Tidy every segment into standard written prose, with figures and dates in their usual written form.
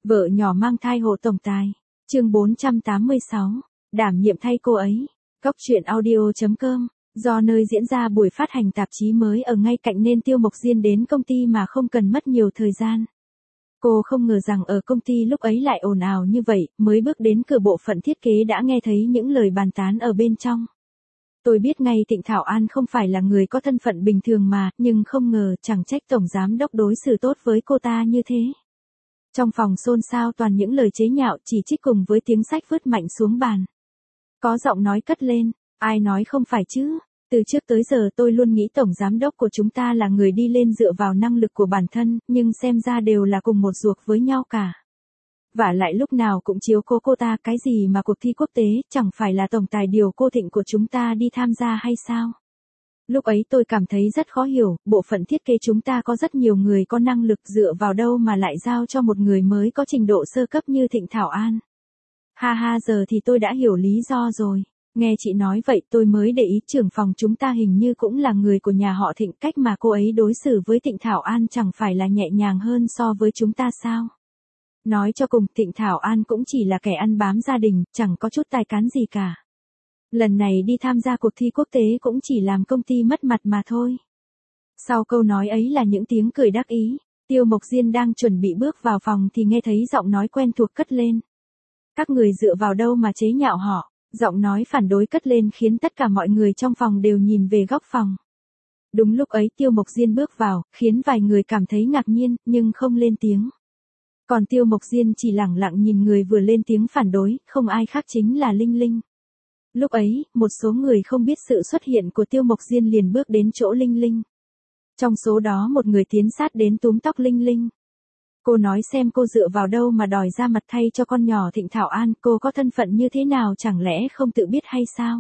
Vợ nhỏ mang thai hộ tổng tài. Chương 486. Đảm nhiệm thay cô ấy. Cóc truyện audio.com. Do nơi diễn ra buổi phát hành tạp chí mới ở ngay cạnh nên Tiêu Mộc Diên đến công ty mà không cần mất nhiều thời gian. Cô không ngờ rằng ở công ty lúc ấy lại ồn ào như vậy, mới bước đến cửa bộ phận thiết kế đã nghe thấy những lời bàn tán ở bên trong. Tôi biết ngay Thịnh Thảo An không phải là người có thân phận bình thường mà, nhưng không ngờ chẳng trách tổng giám đốc đối xử tốt với cô ta như thế. Trong phòng xôn xao toàn những lời chế nhạo chỉ trích cùng với tiếng sách vứt mạnh xuống bàn. Có giọng nói cất lên, ai nói không phải chứ? Từ trước tới giờ tôi luôn nghĩ tổng giám đốc của chúng ta là người đi lên dựa vào năng lực của bản thân, nhưng xem ra đều là cùng một ruột với nhau cả. Vả lại lúc nào cũng chiếu cố cô ta, cái gì mà cuộc thi quốc tế, chẳng phải là tổng tài điều cô Thịnh của chúng ta đi tham gia hay sao? Lúc ấy tôi cảm thấy rất khó hiểu, bộ phận thiết kế chúng ta có rất nhiều người có năng lực, dựa vào đâu mà lại giao cho một người mới có trình độ sơ cấp như Thịnh Thảo An. Ha ha, giờ thì tôi đã hiểu lý do rồi. Nghe chị nói vậy tôi mới để ý trưởng phòng chúng ta hình như cũng là người của nhà họ Thịnh, cách mà cô ấy đối xử với Thịnh Thảo An chẳng phải là nhẹ nhàng hơn so với chúng ta sao? Nói cho cùng, Thịnh Thảo An cũng chỉ là kẻ ăn bám gia đình, chẳng có chút tài cán gì cả. Lần này đi tham gia cuộc thi quốc tế cũng chỉ làm công ty mất mặt mà thôi. Sau câu nói ấy là những tiếng cười đắc ý. Tiêu Mộc Diên đang chuẩn bị bước vào phòng thì nghe thấy giọng nói quen thuộc cất lên. Các người dựa vào đâu mà chế nhạo họ? Giọng nói phản đối cất lên khiến tất cả mọi người trong phòng đều nhìn về góc phòng. Đúng lúc ấy Tiêu Mộc Diên bước vào, khiến vài người cảm thấy ngạc nhiên, nhưng không lên tiếng. Còn Tiêu Mộc Diên chỉ lẳng lặng nhìn người vừa lên tiếng phản đối, không ai khác chính là Linh Linh. Lúc ấy, một số người không biết sự xuất hiện của Tiêu Mộc Diên liền bước đến chỗ Linh Linh. Trong số đó một người tiến sát đến túm tóc Linh Linh. Cô nói xem cô dựa vào đâu mà đòi ra mặt thay cho con nhỏ Thịnh Thảo An, cô có thân phận như thế nào chẳng lẽ không tự biết hay sao?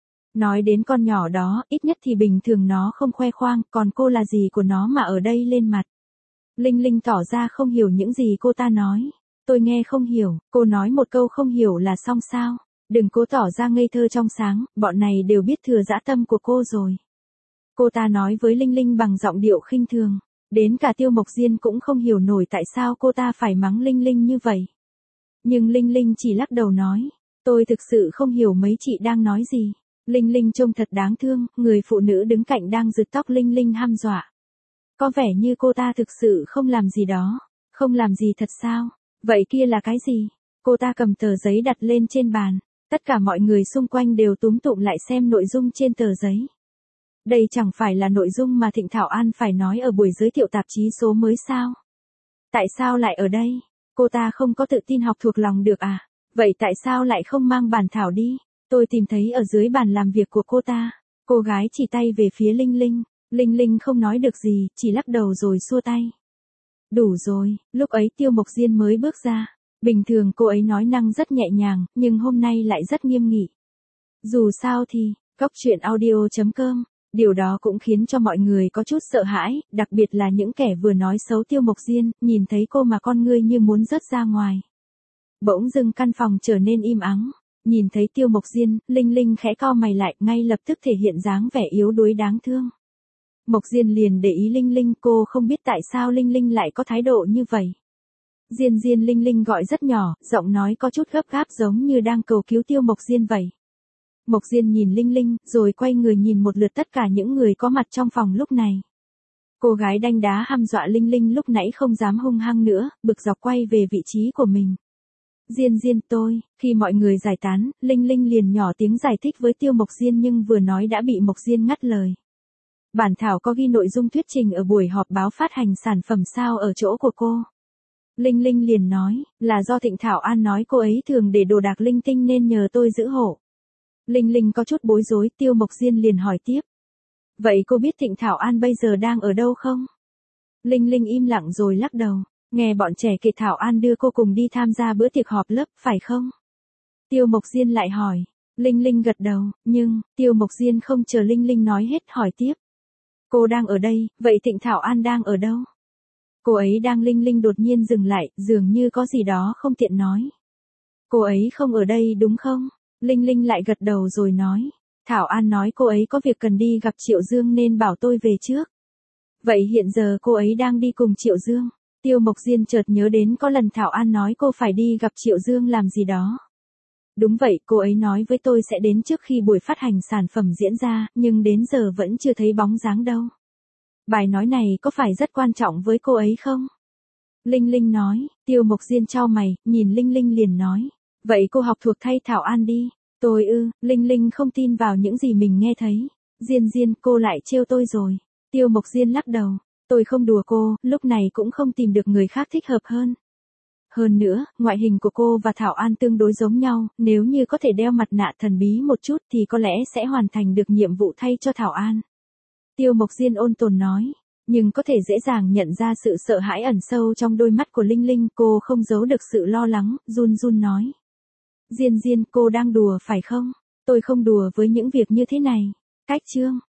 Nói đến con nhỏ đó, ít nhất thì bình thường nó không khoe khoang, còn cô là gì của nó mà ở đây lên mặt. Linh Linh tỏ ra không hiểu những gì cô ta nói. Tôi nghe không hiểu, cô nói một câu không hiểu là xong sao? Đừng cố tỏ ra ngây thơ trong sáng, bọn này đều biết thừa dã tâm của cô rồi. Cô ta nói với Linh Linh bằng giọng điệu khinh thường. Đến cả Tiêu Mộc Diên cũng không hiểu nổi tại sao cô ta phải mắng Linh Linh như vậy. Nhưng Linh Linh chỉ lắc đầu nói, tôi thực sự không hiểu mấy chị đang nói gì. Linh Linh trông thật đáng thương, người phụ nữ đứng cạnh đang giật tóc Linh Linh hăm dọa. Có vẻ như cô ta thực sự không làm gì đó. Không làm gì thật sao? Vậy kia là cái gì? Cô ta cầm tờ giấy đặt lên trên bàn. Tất cả mọi người xung quanh đều túm tụm lại xem nội dung trên tờ giấy. Đây chẳng phải là nội dung mà Thịnh Thảo An phải nói ở buổi giới thiệu tạp chí số mới sao? Tại sao lại ở đây? Cô ta không có tự tin học thuộc lòng được à? Vậy tại sao lại không mang bản thảo đi? Tôi tìm thấy ở dưới bàn làm việc của cô ta. Cô gái chỉ tay về phía Linh Linh. Linh Linh không nói được gì, chỉ lắc đầu rồi xua tay. Đủ rồi, lúc ấy Tiêu Mộc Diên mới bước ra. Bình thường cô ấy nói năng rất nhẹ nhàng, nhưng hôm nay lại rất nghiêm nghị. Dù sao thì, cóc truyện audio.com. Điều đó cũng khiến cho mọi người có chút sợ hãi, đặc biệt là những kẻ vừa nói xấu Tiêu Mộc Diên, nhìn thấy cô mà con ngươi như muốn rớt ra ngoài. Bỗng dưng căn phòng trở nên im ắng. Nhìn thấy Tiêu Mộc Diên, Linh Linh khẽ cau mày lại, ngay lập tức thể hiện dáng vẻ yếu đuối đáng thương. Mộc Diên liền để ý Linh Linh, cô không biết tại sao Linh Linh lại có thái độ như vậy. Diên Diên, Linh Linh gọi rất nhỏ, giọng nói có chút gấp gáp giống như đang cầu cứu Tiêu Mộc Diên vậy. Mộc Diên nhìn Linh Linh, rồi quay người nhìn một lượt tất cả những người có mặt trong phòng lúc này. Cô gái đanh đá hăm dọa Linh Linh lúc nãy không dám hung hăng nữa, bực dọc quay về vị trí của mình. Diên Diên tôi, khi mọi người giải tán, Linh Linh liền nhỏ tiếng giải thích với Tiêu Mộc Diên nhưng vừa nói đã bị Mộc Diên ngắt lời. Bản thảo có ghi nội dung thuyết trình ở buổi họp báo phát hành sản phẩm sao ở chỗ của cô. Linh Linh liền nói, là do Thịnh Thảo An nói cô ấy thường để đồ đạc linh tinh nên nhờ tôi giữ hộ. Linh Linh có chút bối rối, Tiêu Mộc Diên liền hỏi tiếp. Vậy cô biết Thịnh Thảo An bây giờ đang ở đâu không? Linh Linh im lặng rồi lắc đầu, nghe bọn trẻ kể Thảo An đưa cô cùng đi tham gia bữa tiệc họp lớp, phải không? Tiêu Mộc Diên lại hỏi. Linh Linh gật đầu, nhưng, Tiêu Mộc Diên không chờ Linh Linh nói hết hỏi tiếp. Cô đang ở đây, vậy Thịnh Thảo An đang ở đâu? Cô ấy đang. Linh Linh đột nhiên dừng lại, dường như có gì đó không tiện nói. Cô ấy không ở đây đúng không? Linh Linh lại gật đầu rồi nói. Thảo An nói cô ấy có việc cần đi gặp Triệu Dương nên bảo tôi về trước. Vậy hiện giờ cô ấy đang đi cùng Triệu Dương. Tiêu Mộc Diên chợt nhớ đến có lần Thảo An nói cô phải đi gặp Triệu Dương làm gì đó. Đúng vậy, cô ấy nói với tôi sẽ đến trước khi buổi phát hành sản phẩm diễn ra, nhưng đến giờ vẫn chưa thấy bóng dáng đâu. Bài nói này có phải rất quan trọng với cô ấy không? Linh Linh nói, Tiêu Mộc Diên chau mày, nhìn Linh Linh liền nói. Vậy cô học thuộc thay Thảo An đi. Linh Linh không tin vào những gì mình nghe thấy. Diên, cô lại trêu tôi rồi. Tiêu Mộc Diên lắc đầu. Tôi không đùa cô, lúc này cũng không tìm được người khác thích hợp hơn. Hơn nữa, ngoại hình của cô và Thảo An tương đối giống nhau, nếu như có thể đeo mặt nạ thần bí một chút thì có lẽ sẽ hoàn thành được nhiệm vụ thay cho Thảo An. Tiêu Mộc Diên ôn tồn nói, nhưng có thể dễ dàng nhận ra sự sợ hãi ẩn sâu trong đôi mắt của Linh Linh, cô không giấu được sự lo lắng, run nói. Diên, cô đang đùa phải không? Tôi không đùa với những việc như thế này. Cách chương